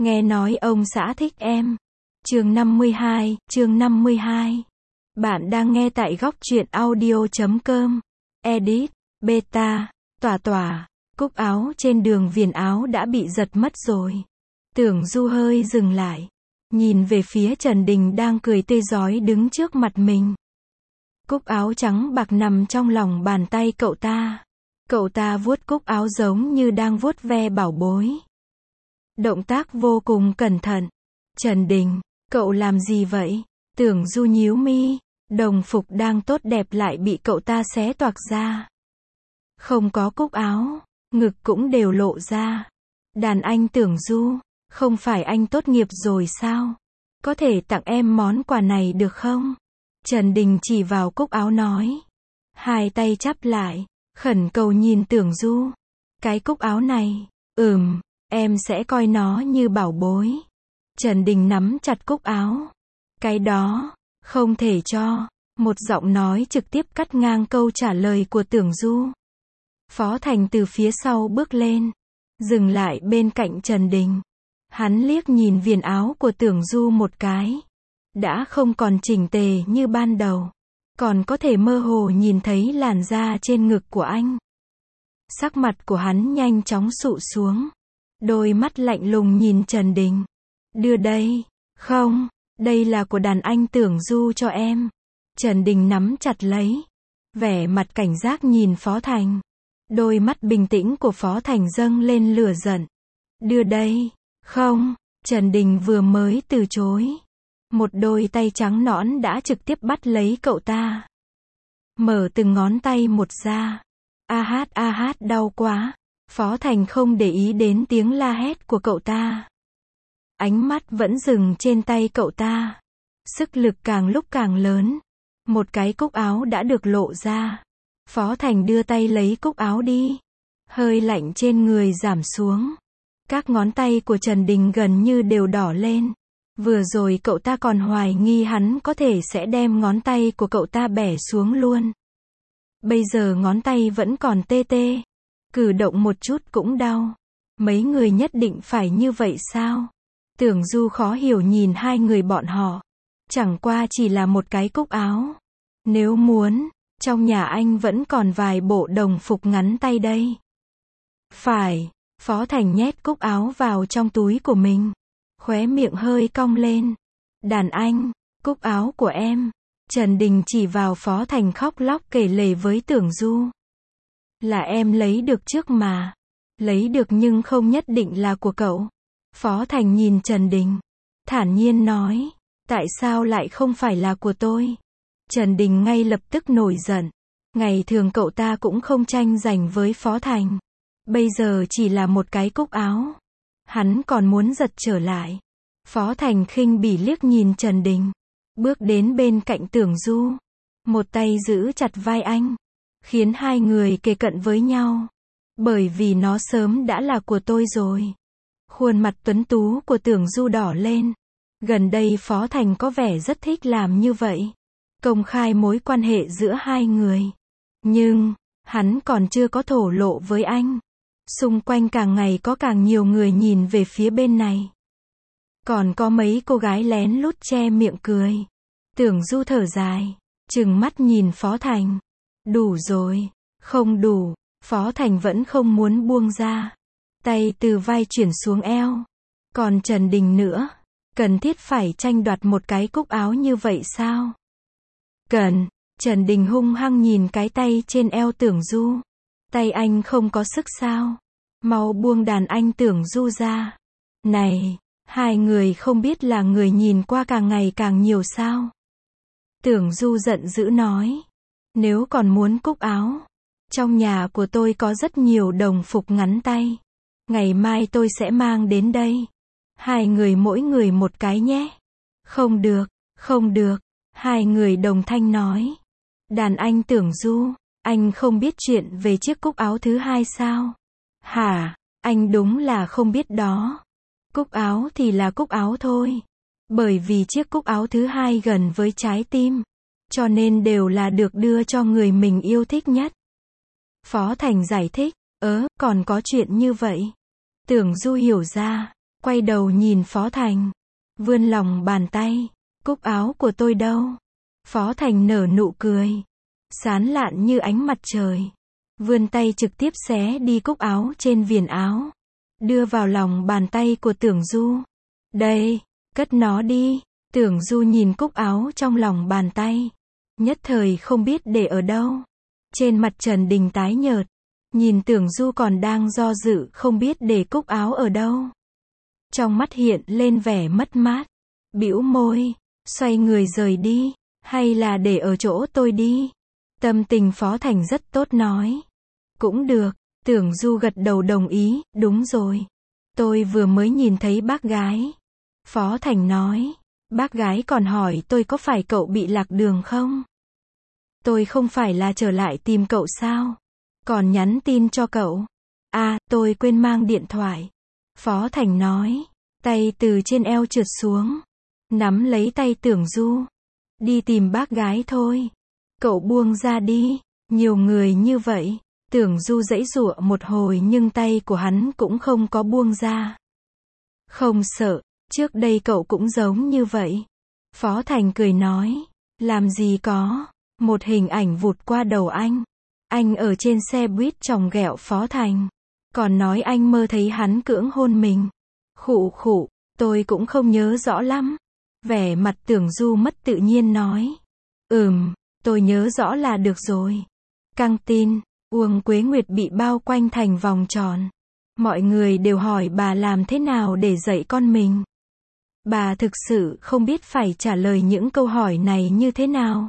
Nghe nói ông xã thích em. Chương 52. Bạn đang nghe tại góc truyện audio.com. Edit, beta, tỏa. Cúc áo trên đường viền áo đã bị giật mất rồi. Tưởng Du hơi dừng lại. Nhìn về phía Trần Đình đang cười tươi rói đứng trước mặt mình. Cúc áo trắng bạc nằm trong lòng bàn tay cậu ta. Cậu ta vuốt cúc áo giống như đang vuốt ve bảo bối. Động tác vô cùng cẩn thận. Trần Đình, cậu làm gì vậy? Tưởng Du nhíu mi, đồng phục đang tốt đẹp lại bị cậu ta xé toạc ra. Không có cúc áo, ngực cũng đều lộ ra. Đàn anh Tưởng Du, không phải anh tốt nghiệp rồi sao? Có thể tặng em món quà này được không? Trần Đình chỉ vào cúc áo nói. Hai tay chắp lại, khẩn cầu nhìn Tưởng Du. Cái cúc áo này, em sẽ coi nó như bảo bối. Trần Đình nắm chặt cúc áo. Cái đó, không thể cho. Một giọng nói trực tiếp cắt ngang câu trả lời của Tưởng Du. Phó Thành từ phía sau bước lên, dừng lại bên cạnh Trần Đình. Hắn liếc nhìn viền áo của Tưởng Du một cái. Đã không còn chỉnh tề như ban đầu. Còn có thể mơ hồ nhìn thấy làn da trên ngực của anh. Sắc mặt của hắn nhanh chóng sụ xuống. Đôi mắt lạnh lùng nhìn Trần Đình. Đưa đây. Không, đây là của đàn anh Tưởng Du cho em. Trần Đình nắm chặt lấy. Vẻ mặt cảnh giác nhìn Phó Thành. Đôi mắt bình tĩnh của Phó Thành dâng lên lửa giận. Đưa đây. Không, Trần Đình vừa mới từ chối. Một đôi tay trắng nõn đã trực tiếp bắt lấy cậu ta. Mở từng ngón tay một ra. A hát đau quá. Phó Thành không để ý đến tiếng la hét của cậu ta. Ánh mắt vẫn dừng trên tay cậu ta. Sức lực càng lúc càng lớn. Một cái cúc áo đã được lộ ra. Phó Thành đưa tay lấy cúc áo đi. Hơi lạnh trên người giảm xuống. Các ngón tay của Trần Đình gần như đều đỏ lên. Vừa rồi cậu ta còn hoài nghi hắn có thể sẽ đem ngón tay của cậu ta bẻ xuống luôn. Bây giờ ngón tay vẫn còn tê tê. Cử động một chút cũng đau. Mấy người nhất định phải như vậy sao? Tưởng Du khó hiểu nhìn hai người bọn họ. Chẳng qua chỉ là một cái cúc áo. Nếu muốn, trong nhà anh vẫn còn vài bộ đồng phục ngắn tay đây. Phải, Phó Thành nhét cúc áo vào trong túi của mình. Khóe miệng hơi cong lên. Đàn anh, cúc áo của em. Trần Đình chỉ vào Phó Thành khóc lóc kể lể với Tưởng Du. Là em lấy được trước mà. Lấy được nhưng không nhất định là của cậu. Phó Thành nhìn Trần Đình. Thản nhiên nói. Tại sao lại không phải là của tôi? Trần Đình ngay lập tức nổi giận. Ngày thường cậu ta cũng không tranh giành với Phó Thành. Bây giờ chỉ là một cái cúc áo. Hắn còn muốn giật trở lại. Phó Thành khinh bỉ liếc nhìn Trần Đình. Bước đến bên cạnh Tưởng Du. Một tay giữ chặt vai anh. Khiến hai người kề cận với nhau. Bởi vì nó sớm đã là của tôi rồi. Khuôn mặt tuấn tú của Tưởng Du đỏ lên. Gần đây Phó Thành có vẻ rất thích làm như vậy. Công khai mối quan hệ giữa hai người. Nhưng, hắn còn chưa có thổ lộ với anh. Xung quanh càng ngày có càng nhiều người nhìn về phía bên này. Còn có mấy cô gái lén lút che miệng cười. Tưởng Du thở dài, trừng mắt nhìn Phó Thành. Đủ rồi. Không đủ. Phó Thành vẫn không muốn buông ra. Tay từ vai chuyển xuống eo. Còn Trần Đình nữa. Cần thiết phải tranh đoạt một cái cúc áo như vậy sao? Cần. Trần Đình hung hăng nhìn cái tay trên eo Tưởng Du. Tay anh không có sức sao? Mau buông đàn anh Tưởng Du ra. Này, hai người không biết là người nhìn qua càng ngày càng nhiều sao? Tưởng Du giận dữ nói. Nếu còn muốn cúc áo, trong nhà của tôi có rất nhiều đồng phục ngắn tay. Ngày mai tôi sẽ mang đến đây. Hai người mỗi người một cái nhé. Không được, không được. Hai người đồng thanh nói. Đàn anh Tưởng Du, anh không biết chuyện về chiếc cúc áo thứ hai sao? Hả, anh đúng là không biết đó. Cúc áo thì là cúc áo thôi. Bởi vì chiếc cúc áo thứ hai gần với trái tim. Cho nên đều là được đưa cho người mình yêu thích nhất. Phó Thành giải thích. Còn có chuyện như vậy. Tưởng Du hiểu ra. quay đầu nhìn Phó Thành, vươn lòng bàn tay, cúc áo của tôi đâu? Phó Thành nở nụ cười, sán lạn như ánh mặt trời, vươn tay trực tiếp xé đi cúc áo trên viền áo, đưa vào lòng bàn tay của Tưởng Du. Đây, cất nó đi. Tưởng Du nhìn cúc áo trong lòng bàn tay, nhất thời không biết để ở đâu. Trên mặt Trần Đình tái nhợt, nhìn Tưởng Du còn đang do dự không biết để cúc áo ở đâu. Trong mắt hiện lên vẻ mất mát, bĩu môi, xoay người rời đi, hay là để ở chỗ tôi đi. Tâm tình Phó Thành rất tốt nói. Cũng được, Tưởng Du gật đầu đồng ý, đúng rồi. Tôi vừa mới nhìn thấy bác gái. Phó Thành nói, bác gái còn hỏi tôi có phải cậu bị lạc đường không? Tôi không phải là trở lại tìm cậu sao? Còn nhắn tin cho cậu. À, tôi quên mang điện thoại. Phó Thành nói, tay từ trên eo trượt xuống, nắm lấy tay Tưởng Du. Đi tìm bác gái thôi. Cậu buông ra đi, nhiều người như vậy. Tưởng Du giãy giụa một hồi nhưng tay của hắn cũng không có buông ra. Không sợ, trước đây cậu cũng giống như vậy. Phó Thành cười nói, làm gì có. Một hình ảnh vụt qua đầu anh. Anh ở trên xe buýt chòng ghẹo Phó Thành. Còn nói anh mơ thấy hắn cưỡng hôn mình. Khụ khụ, tôi cũng không nhớ rõ lắm. Vẻ mặt Tưởng Du mất tự nhiên nói. Tôi nhớ rõ là được rồi. Căng tin, Uông Quế Nguyệt bị bao quanh thành vòng tròn. Mọi người đều hỏi bà làm thế nào để dạy con mình. Bà thực sự không biết phải trả lời những câu hỏi này như thế nào.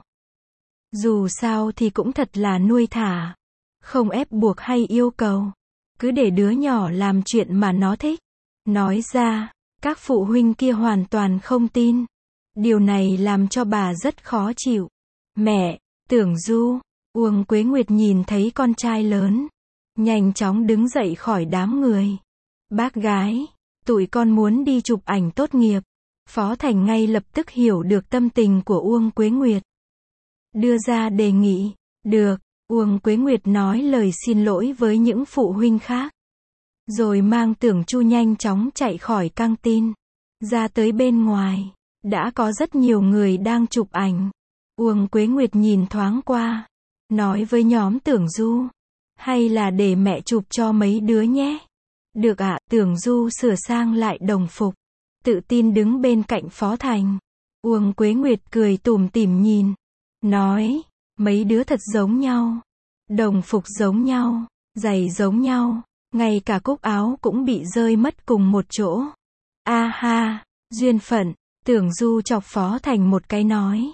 Dù sao thì cũng thật là nuôi thả. Không ép buộc hay yêu cầu. Cứ để đứa nhỏ làm chuyện mà nó thích. Nói ra, các phụ huynh kia hoàn toàn không tin. Điều này làm cho bà rất khó chịu. Mẹ, Tưởng Du, Uông Quế Nguyệt nhìn thấy con trai lớn, nhanh chóng đứng dậy khỏi đám người. Bác gái, tụi con muốn đi chụp ảnh tốt nghiệp. Phó Thành ngay lập tức hiểu được tâm tình của Uông Quế Nguyệt. Đưa ra đề nghị. Được, Uông Quế Nguyệt nói lời xin lỗi với những phụ huynh khác. Rồi mang Tưởng Chu nhanh chóng chạy khỏi căng tin. Ra tới bên ngoài, đã có rất nhiều người đang chụp ảnh. Uông Quế Nguyệt nhìn thoáng qua, nói với nhóm Tưởng Du, hay là để mẹ chụp cho mấy đứa nhé. Được ạ, Tưởng Du sửa sang lại đồng phục, tự tin đứng bên cạnh Phó Thành. Uông Quế Nguyệt cười tủm tỉm nhìn, nói, mấy đứa thật giống nhau, đồng phục giống nhau, giày giống nhau, ngay cả cúc áo cũng bị rơi mất cùng một chỗ. A ha, duyên phận. Tưởng Du chọc Phó Thành một cái nói,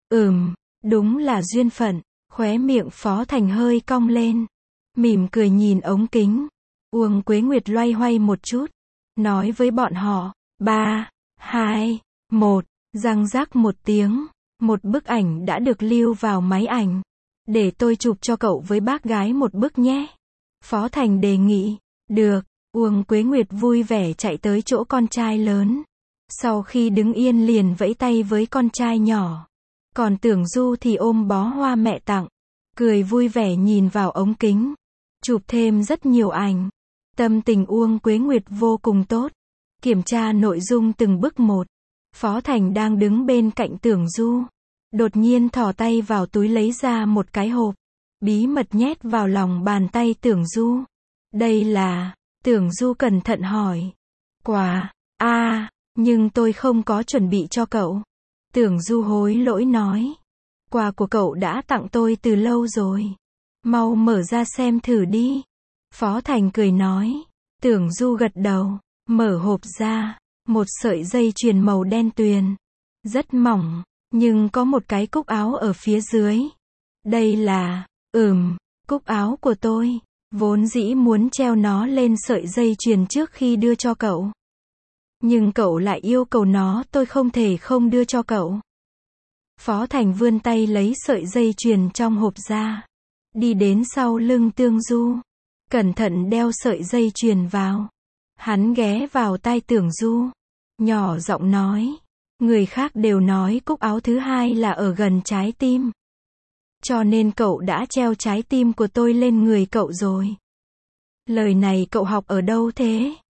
đúng là duyên phận. Khóe miệng Phó Thành hơi cong lên, mỉm cười nhìn ống kính. Uông Quế Nguyệt loay hoay một chút, nói với bọn họ, 3, 2, 1, răng rắc một tiếng, một bức ảnh đã được lưu vào máy ảnh. Để tôi chụp cho cậu với bác gái một bức nhé. Phó Thành đề nghị, được. Uông Quế Nguyệt vui vẻ chạy tới chỗ con trai lớn. Sau khi đứng yên liền vẫy tay với con trai nhỏ. Còn Tưởng Du thì ôm bó hoa mẹ tặng, cười vui vẻ nhìn vào ống kính, chụp thêm rất nhiều ảnh. Tâm tình Uông Quế Nguyệt vô cùng tốt. Kiểm tra nội dung từng bước một. Phó Thành đang đứng bên cạnh Tưởng Du, đột nhiên thò tay vào túi lấy ra một cái hộp, bí mật nhét vào lòng bàn tay Tưởng Du. Đây là... Tưởng Du cẩn thận hỏi. Quà, nhưng tôi không có chuẩn bị cho cậu. Tưởng Du hối lỗi nói. Quà của cậu đã tặng tôi từ lâu rồi. Mau mở ra xem thử đi. Phó Thành cười nói. Tưởng Du gật đầu, mở hộp ra. Một sợi dây chuyền màu đen tuyền. Rất mỏng, nhưng có một cái cúc áo ở phía dưới. Đây là, cúc áo của tôi. Vốn dĩ muốn treo nó lên sợi dây chuyền trước khi đưa cho cậu. Nhưng cậu lại yêu cầu nó, tôi không thể không đưa cho cậu. Phó Thành vươn tay lấy sợi dây chuyền trong hộp ra. Đi đến sau lưng Tưởng Du. Cẩn thận đeo sợi dây chuyền vào. Hắn ghé vào tai Tưởng Du. Nhỏ giọng nói. Người khác đều nói cúc áo thứ hai là ở gần trái tim. Cho nên cậu đã treo trái tim của tôi lên người cậu rồi. Lời này cậu học ở đâu thế?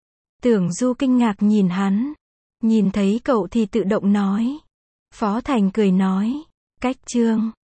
Tưởng Du kinh ngạc nhìn hắn. Nhìn thấy cậu thì tự động nói. Phó Thành cười nói. Cách Trương.